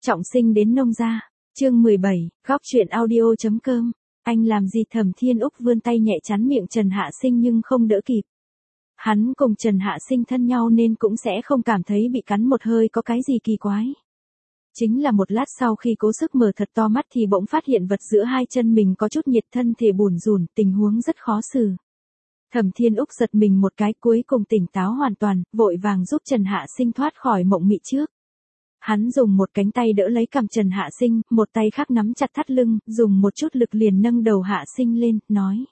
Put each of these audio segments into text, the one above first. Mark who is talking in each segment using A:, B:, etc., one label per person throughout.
A: Trọng sinh đến nông gia. Chương 17, góc truyện audio.com. Anh làm gì? Thẩm Thiên Úc vươn tay nhẹ chắn miệng Trần Hạ Sinh nhưng không đỡ kịp. Hắn cùng Trần Hạ Sinh thân nhau nên cũng sẽ không cảm thấy bị cắn một hơi có cái gì kỳ quái. Chính là một lát sau khi cố sức mở thật to mắt thì bỗng phát hiện vật giữa hai chân mình có chút nhiệt, thân thể bủn rủn, tình huống rất khó xử. Thẩm Thiên Úc giật mình một cái, cuối cùng tỉnh táo hoàn toàn, vội vàng giúp Trần Hạ Sinh thoát khỏi mộng mị trước. Hắn dùng một cánh tay đỡ lấy cằm Trần Hạ Sinh, một tay khác nắm chặt thắt lưng, dùng một chút lực liền nâng đầu Hạ Sinh lên, nói.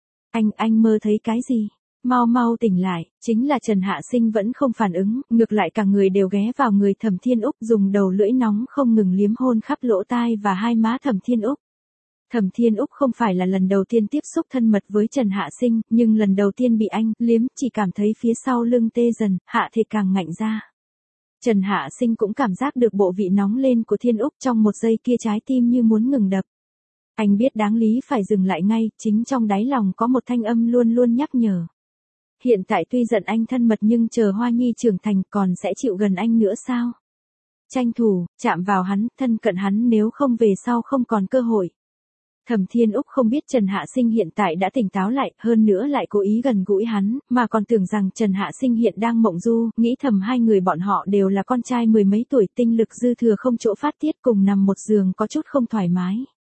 A: Anh mơ thấy cái gì? Mau tỉnh lại. Chính là Trần Hạ Sinh vẫn không phản ứng, ngược lại cả người đều ghé vào người Thẩm Thiên Úc, dùng đầu lưỡi nóng không ngừng liếm hôn khắp lỗ tai và hai má Thẩm Thiên Úc. Thẩm Thiên Úc không phải là lần đầu tiên tiếp xúc thân mật với Trần Hạ Sinh, nhưng lần đầu tiên bị anh liếm, chỉ cảm thấy phía sau lưng tê dần, hạ thể càng ngạnh ra. Trần Hạ Sinh cũng cảm giác được bộ vị nóng lên của Thiên Úc, trong một giây kia trái tim như muốn ngừng đập. Anh biết đáng lý phải dừng lại ngay, chính trong đáy lòng có một thanh âm luôn luôn nhắc nhở. Hiện tại tuy giận anh thân mật nhưng chờ Hoa Nhi trưởng thành còn sẽ chịu gần anh nữa sao? Tranh thủ, chạm vào hắn, thân cận hắn, nếu không về sau không còn cơ hội. Thẩm Thiên Úc không biết Trần Hạ Sinh hiện tại đã tỉnh táo lại, hơn nữa lại cố ý gần gũi hắn, mà còn tưởng rằng Trần Hạ Sinh hiện đang mộng du, nghĩ thầm hai người bọn họ đều là con trai mười mấy tuổi, tinh lực dư thừa không chỗ phát tiết, cùng nằm một giường có chút không thoải mái.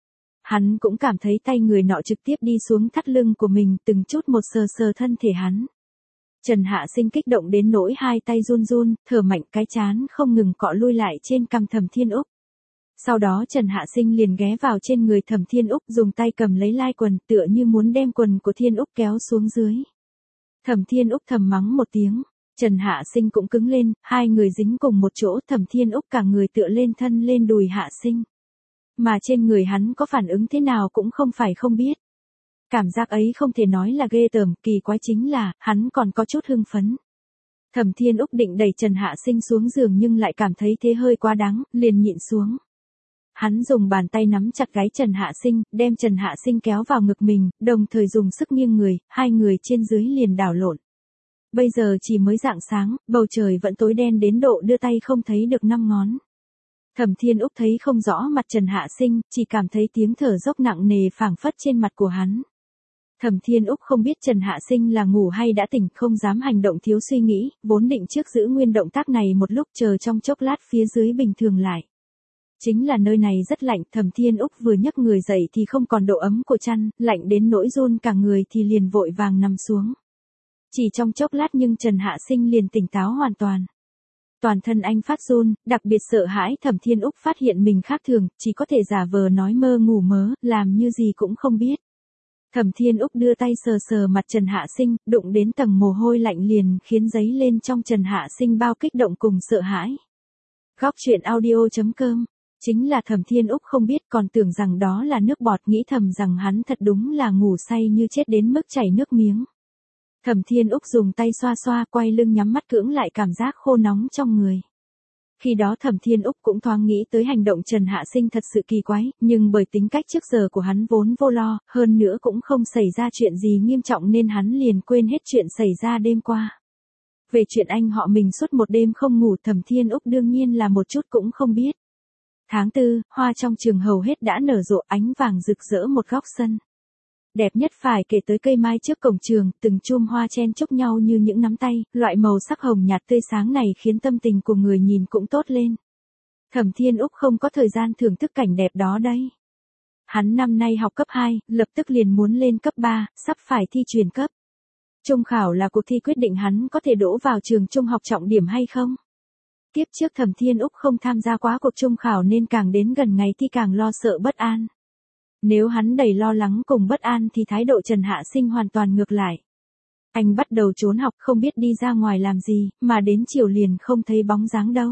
A: Hắn cũng cảm thấy tay người nọ trực tiếp đi xuống thắt lưng của mình, từng chút một sờ thân thể hắn. Trần Hạ Sinh kích động đến nỗi hai tay run run, thở mạnh, cái trán không ngừng cọ lui lại trên cằm Thẩm Thiên Úc. Sau đó Trần Hạ Sinh liền ghé vào trên người Thẩm Thiên Úc, dùng tay cầm lấy lai quần, tựa như muốn đem quần của Thiên Úc kéo xuống dưới. Thẩm Thiên Úc thầm mắng một tiếng, Trần Hạ Sinh cũng cứng lên, hai người dính cùng một chỗ, Thẩm Thiên Úc cả người tựa lên thân lên đùi Hạ Sinh. Mà trên người hắn có phản ứng thế nào cũng không phải không biết. Cảm giác ấy không thể nói là ghê tởm, kỳ quái chính là, hắn còn có chút hưng phấn. Thẩm Thiên Úc định đẩy Trần Hạ Sinh xuống giường nhưng lại cảm thấy thế hơi quá đáng, liền nhịn xuống. Hắn dùng bàn tay nắm chặt gáy Trần Hạ Sinh, đem Trần Hạ Sinh kéo vào ngực mình, đồng thời dùng sức nghiêng người, hai người trên dưới liền đảo lộn. Bây giờ chỉ mới rạng sáng, bầu trời vẫn tối đen đến độ đưa tay không thấy được năm ngón. Thẩm Thiên Úc thấy không rõ mặt Trần Hạ Sinh, chỉ cảm thấy tiếng thở dốc nặng nề phảng phất trên mặt của hắn. Thẩm Thiên Úc không biết Trần Hạ Sinh là ngủ hay đã tỉnh, không dám hành động thiếu suy nghĩ, vốn định trước giữ nguyên động tác này một lúc, chờ trong chốc lát phía dưới bình thường lại. Chính là nơi này rất lạnh, Thẩm Thiên Úc vừa nhấc người dậy thì không còn độ ấm của chăn, lạnh đến nỗi run cả người thì liền vội vàng nằm xuống. Chỉ trong chốc lát nhưng Trần Hạ Sinh liền tỉnh táo hoàn toàn. Toàn thân anh phát run, đặc biệt sợ hãi. Thẩm Thiên Úc phát hiện mình khác thường, chỉ có thể giả vờ nói mơ ngủ mớ, làm như gì cũng không biết. Thẩm Thiên Úc đưa tay sờ mặt Trần Hạ Sinh, đụng đến tầng mồ hôi lạnh liền khiến giấy lên trong Trần Hạ Sinh bao kích động cùng sợ hãi. Góc truyện audio.com. Chính là Thẩm Thiên Úc không biết, còn tưởng rằng đó là nước bọt, nghĩ thầm rằng hắn thật đúng là ngủ say như chết đến mức chảy nước miếng. Thẩm Thiên Úc dùng tay xoa, quay lưng nhắm mắt cưỡng lại cảm giác khô nóng trong người. Khi đó Thẩm Thiên Úc cũng thoáng nghĩ tới hành động Trần Hạ Sinh thật sự kỳ quái, nhưng bởi tính cách trước giờ của hắn vốn vô lo, hơn nữa cũng không xảy ra chuyện gì nghiêm trọng nên hắn liền quên hết chuyện xảy ra đêm qua. Về chuyện anh họ mình suốt một đêm không ngủ, Thẩm Thiên Úc đương nhiên là một chút cũng không biết. Tháng 4, hoa trong trường hầu hết đã nở rộ, ánh vàng rực rỡ một góc sân. Đẹp nhất phải kể tới cây mai trước cổng trường, từng chùm hoa chen chúc nhau như những nắm tay, loại màu sắc hồng nhạt tươi sáng này khiến tâm tình của người nhìn cũng tốt lên. Thẩm Thiên Úc không có thời gian thưởng thức cảnh đẹp đó đấy. Hắn năm nay học cấp 2, lập tức liền muốn lên cấp 3, sắp phải thi chuyển cấp. Trung khảo là cuộc thi quyết định hắn có thể đỗ vào trường trung học trọng điểm hay không. Kiếp trước Thẩm Thiên Úc không tham gia quá cuộc trung khảo nên càng đến gần ngày thi càng lo sợ bất an. Nếu hắn đầy lo lắng cùng bất an thì thái độ Trần Hạ Sinh hoàn toàn ngược lại. Anh bắt đầu trốn học, không biết đi ra ngoài làm gì, mà đến chiều liền không thấy bóng dáng đâu.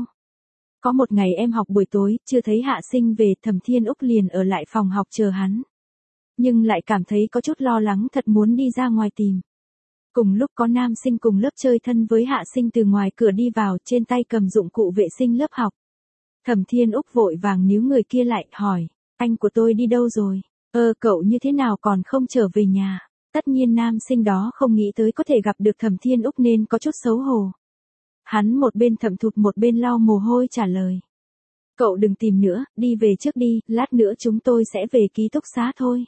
A: Có một ngày em học buổi tối, chưa thấy Hạ Sinh về, Thẩm Thiên Úc liền ở lại phòng học chờ hắn. Nhưng lại cảm thấy có chút lo lắng, thật muốn đi ra ngoài tìm. Cùng lúc có nam sinh cùng lớp chơi thân với Hạ Sinh từ ngoài cửa đi vào, trên tay cầm dụng cụ vệ sinh lớp học. Thẩm Thiên Úc vội vàng níu người kia lại, hỏi, anh của tôi đi đâu rồi? Cậu như thế nào còn không trở về nhà? Tất nhiên nam sinh đó không nghĩ tới có thể gặp được Thẩm Thiên Úc nên có chút xấu hổ. Hắn một bên thẩm thụt một bên lau mồ hôi trả lời. Cậu đừng tìm nữa, đi về trước đi, lát nữa chúng tôi sẽ về ký túc xá thôi.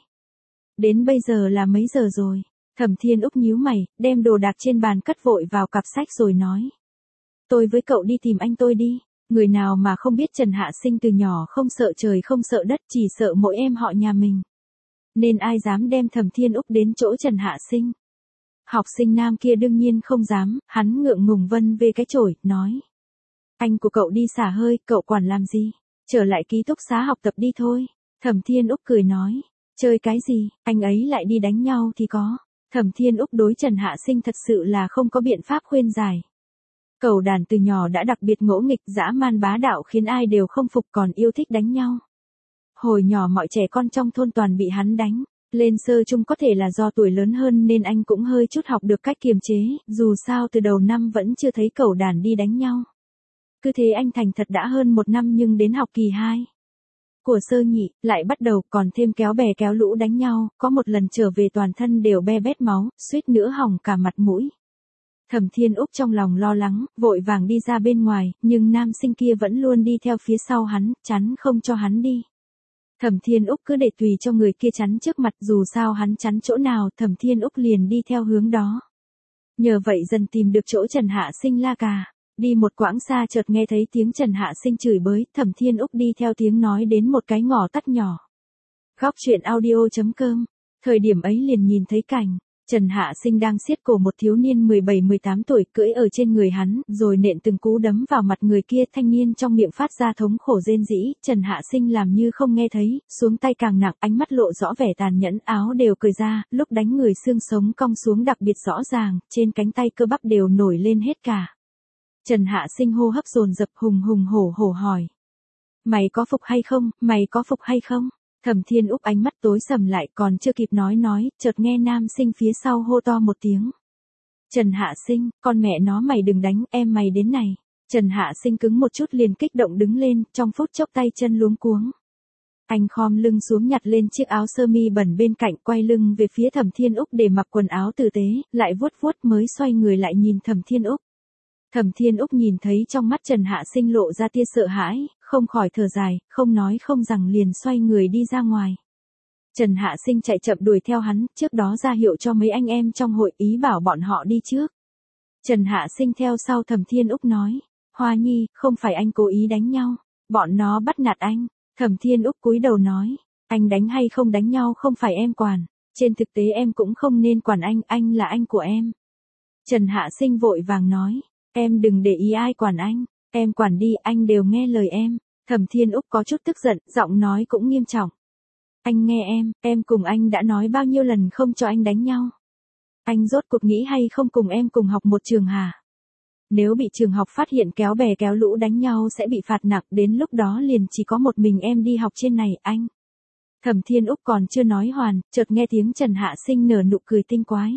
A: Đến bây giờ là mấy giờ rồi? Thẩm Thiên Úc nhíu mày, đem đồ đạc trên bàn cất vội vào cặp sách rồi nói. Tôi với cậu đi tìm anh tôi đi. Người nào mà không biết Trần Hạ Sinh từ nhỏ không sợ trời không sợ đất, chỉ sợ mỗi em họ nhà mình. Nên ai dám đem Thẩm Thiên Úc đến chỗ Trần Hạ Sinh. Học sinh nam kia đương nhiên không dám, hắn ngượng ngùng vân về cái chổi, nói. Anh của cậu đi xả hơi, cậu quản làm gì? Trở lại ký túc xá học tập đi thôi. Thẩm Thiên Úc cười nói. Chơi cái gì, anh ấy lại đi đánh nhau thì có. Thẩm Thiên Úc đối Trần Hạ Sinh thật sự là không có biện pháp khuyên giải. Cẩu đàn từ nhỏ đã đặc biệt ngỗ nghịch, dã man bá đạo khiến ai đều không phục, còn yêu thích đánh nhau. Hồi nhỏ mọi trẻ con trong thôn toàn bị hắn đánh. Lên sơ chung có thể là do tuổi lớn hơn nên anh cũng hơi chút học được cách kiềm chế, dù sao từ đầu năm vẫn chưa thấy cẩu đàn đi đánh nhau. Cứ thế anh thành thật đã hơn 1 năm, nhưng đến học kỳ 2 của sơ nhị, lại bắt đầu, còn thêm kéo bè kéo lũ đánh nhau, có một lần trở về toàn thân đều be bét máu, suýt nữa hỏng cả mặt mũi. Thẩm Thiên Úc trong lòng lo lắng, vội vàng đi ra bên ngoài, nhưng nam sinh kia vẫn luôn đi theo phía sau hắn, chắn không cho hắn đi. Thẩm Thiên Úc cứ để tùy cho người kia chắn trước mặt, dù sao hắn chắn chỗ nào, Thẩm Thiên Úc liền đi theo hướng đó. Nhờ vậy dần tìm được chỗ Trần Hạ Sinh la cà. Đi một quãng xa chợt nghe thấy tiếng Trần Hạ Sinh chửi bới, Thẩm Thiên Úc đi theo tiếng nói đến một cái ngõ tắt nhỏ. Góc truyện audio.com. Thời điểm ấy liền nhìn thấy cảnh Trần Hạ Sinh đang siết cổ một thiếu niên 17-18 tuổi, cưỡi ở trên người hắn, rồi nện từng cú đấm vào mặt người kia. Thanh niên trong miệng phát ra thống khổ rên rỉ, Trần Hạ Sinh làm như không nghe thấy, xuống tay càng nặng, ánh mắt lộ rõ vẻ tàn nhẫn, áo đều cởi ra, lúc đánh người xương sống cong xuống đặc biệt rõ ràng, trên cánh tay cơ bắp đều nổi lên hết cả. Trần Hạ Sinh hô hấp dồn dập, hùng hùng hổ hổ hỏi. Mày có phục hay không, mày có phục hay không? Thẩm Thiên Úc ánh mắt tối sầm lại, còn chưa kịp nói, chợt nghe nam sinh phía sau hô to một tiếng. Trần Hạ Sinh, con mẹ nó mày đừng đánh, em mày đến này. Trần Hạ Sinh cứng một chút liền kích động đứng lên, trong phút chốc tay chân luống cuống. Anh khom lưng xuống nhặt lên chiếc áo sơ mi bẩn bên cạnh, quay lưng về phía Thẩm Thiên Úc để mặc quần áo tử tế, lại vuốt vuốt mới xoay người lại nhìn Thẩm Thiên Úc. Thẩm Thiên Úc nhìn thấy trong mắt Trần Hạ Sinh lộ ra tia sợ hãi, không khỏi thở dài, không nói không rằng liền xoay người đi ra ngoài. Trần Hạ Sinh chạy chậm đuổi theo hắn, trước đó ra hiệu cho mấy anh em trong hội, ý bảo bọn họ đi trước. Trần Hạ Sinh theo sau Thẩm Thiên Úc nói, Hoa Nhi, không phải anh cố ý đánh nhau, bọn nó bắt nạt anh. Thẩm Thiên Úc cúi đầu nói, anh đánh hay không đánh nhau không phải em quản, trên thực tế em cũng không nên quản anh là anh của em. Trần Hạ Sinh vội vàng nói, em đừng để ý ai quản anh, em quản đi, anh đều nghe lời em. Thẩm Thiên Úc có chút tức giận, giọng nói cũng nghiêm trọng. Anh nghe em cùng anh đã nói bao nhiêu lần không cho anh đánh nhau. Anh rốt cuộc nghĩ hay không cùng em cùng học một trường hả? Nếu bị trường học phát hiện kéo bè kéo lũ đánh nhau sẽ bị phạt nặng, đến lúc đó liền chỉ có một mình em đi học trên này, anh. Thẩm Thiên Úc còn chưa nói hoàn, chợt nghe tiếng Trần Hạ Sinh nở nụ cười tinh quái.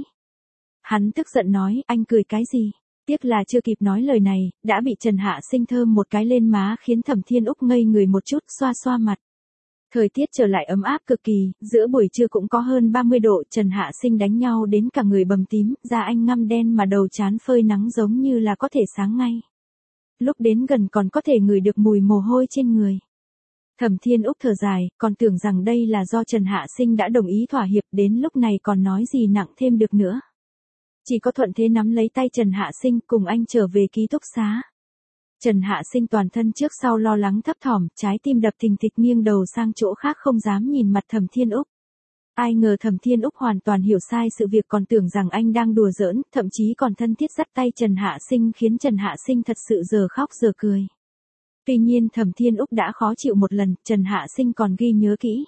A: Hắn tức giận nói, anh cười cái gì? Tiếc là chưa kịp nói lời này, đã bị Trần Hạ Sinh thơm một cái lên má khiến Thẩm Thiên Úc ngây người một chút, xoa xoa mặt. Thời tiết trở lại ấm áp cực kỳ, giữa buổi trưa cũng có hơn 30 độ, Trần Hạ Sinh đánh nhau đến cả người bầm tím, da anh ngăm đen mà đầu trán phơi nắng giống như là có thể sáng ngay. Lúc đến gần còn có thể ngửi được mùi mồ hôi trên người. Thẩm Thiên Úc thở dài, còn tưởng rằng đây là do Trần Hạ Sinh đã đồng ý thỏa hiệp, đến lúc này còn nói gì nặng thêm được nữa. Chỉ có thuận thế nắm lấy tay Trần Hạ Sinh cùng anh trở về ký túc xá. Trần Hạ Sinh toàn thân trước sau lo lắng thấp thỏm, trái tim đập thình thịch, nghiêng đầu sang chỗ khác không dám nhìn mặt Thẩm Thiên Úc. Ai ngờ Thẩm Thiên Úc hoàn toàn hiểu sai sự việc, còn tưởng rằng anh đang đùa giỡn, thậm chí còn thân thiết dắt tay Trần Hạ Sinh khiến Trần Hạ Sinh thật sự giờ khóc giờ cười. Tuy nhiên Thẩm Thiên Úc đã khó chịu một lần, Trần Hạ Sinh còn ghi nhớ kỹ.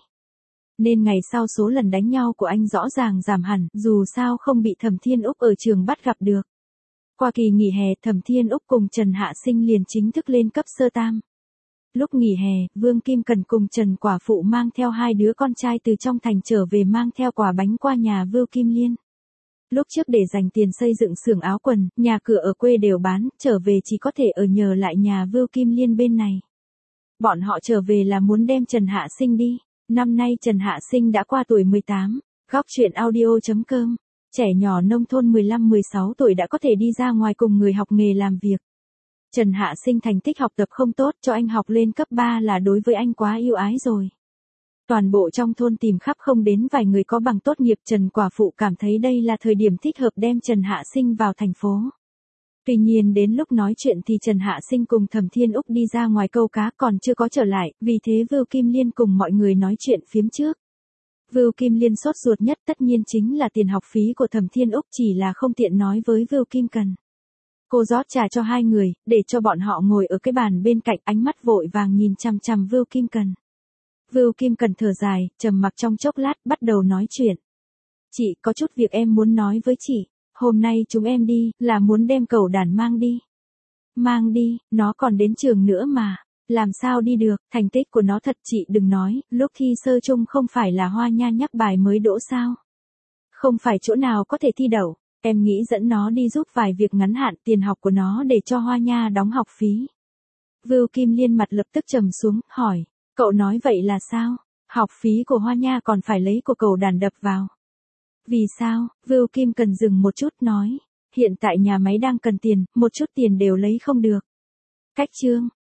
A: Nên ngày sau số lần đánh nhau của anh rõ ràng giảm hẳn, dù sao không bị Thẩm Thiên Úc ở trường bắt gặp được. Qua kỳ nghỉ hè, Thẩm Thiên Úc cùng Trần Hạ Sinh liền chính thức lên cấp sơ tam. Lúc nghỉ hè, Vương Kim Cần cùng Trần Quả Phụ mang theo 2 đứa con trai từ trong thành trở về, mang theo quà bánh qua nhà Vưu Kim Liên. Lúc trước để dành tiền xây dựng xưởng áo quần, nhà cửa ở quê đều bán, trở về chỉ có thể ở nhờ lại nhà Vưu Kim Liên bên này. Bọn họ trở về là muốn đem Trần Hạ Sinh đi. Năm nay Trần Hạ Sinh đã qua tuổi 18. Góc truyện audio.com. Trẻ nhỏ nông thôn 15-16 tuổi đã có thể đi ra ngoài cùng người học nghề làm việc. Trần Hạ Sinh thành tích học tập không tốt, cho anh học lên cấp 3 là đối với anh quá ưu ái rồi. Toàn bộ trong thôn tìm khắp không đến vài người có bằng tốt nghiệp, Trần quả phụ cảm thấy đây là thời điểm thích hợp đem Trần Hạ Sinh vào thành phố. Tuy nhiên đến lúc nói chuyện thì Trần Hạ Sinh cùng Thẩm Thiên Úc đi ra ngoài câu cá còn chưa có trở lại, vì thế Vưu Kim Liên cùng mọi người nói chuyện phiếm trước. Vưu Kim Liên sốt ruột nhất tất nhiên chính là tiền học phí của Thẩm Thiên Úc, chỉ là không tiện nói với Vưu Kim Cần. Cô rót trà cho hai người, để cho bọn họ ngồi ở cái bàn bên cạnh, ánh mắt vội vàng nhìn chằm chằm Vưu Kim Cần. Vưu Kim Cần thở dài, trầm mặc trong chốc lát, bắt đầu nói chuyện. Chị, có chút việc em muốn nói với chị. Hôm nay chúng em đi, là muốn đem cẩu đàn mang đi. Mang đi, nó còn đến trường nữa mà. Làm sao đi được, thành tích của nó thật chị đừng nói, lúc thi sơ chung không phải là Hoa Nha nhắc bài mới đỗ sao. Không phải chỗ nào có thể thi đậu, em nghĩ dẫn nó đi giúp vài việc ngắn hạn, tiền học của nó để cho Hoa Nha đóng học phí. Vưu Kim Liên mặt lập tức trầm xuống, hỏi, cậu nói vậy là sao? Học phí của Hoa Nha còn phải lấy của cẩu đàn đập vào. Vì sao? Vưu Kim Cần dừng một chút nói, hiện tại nhà máy đang cần tiền, một chút tiền đều lấy không được. Cách trương,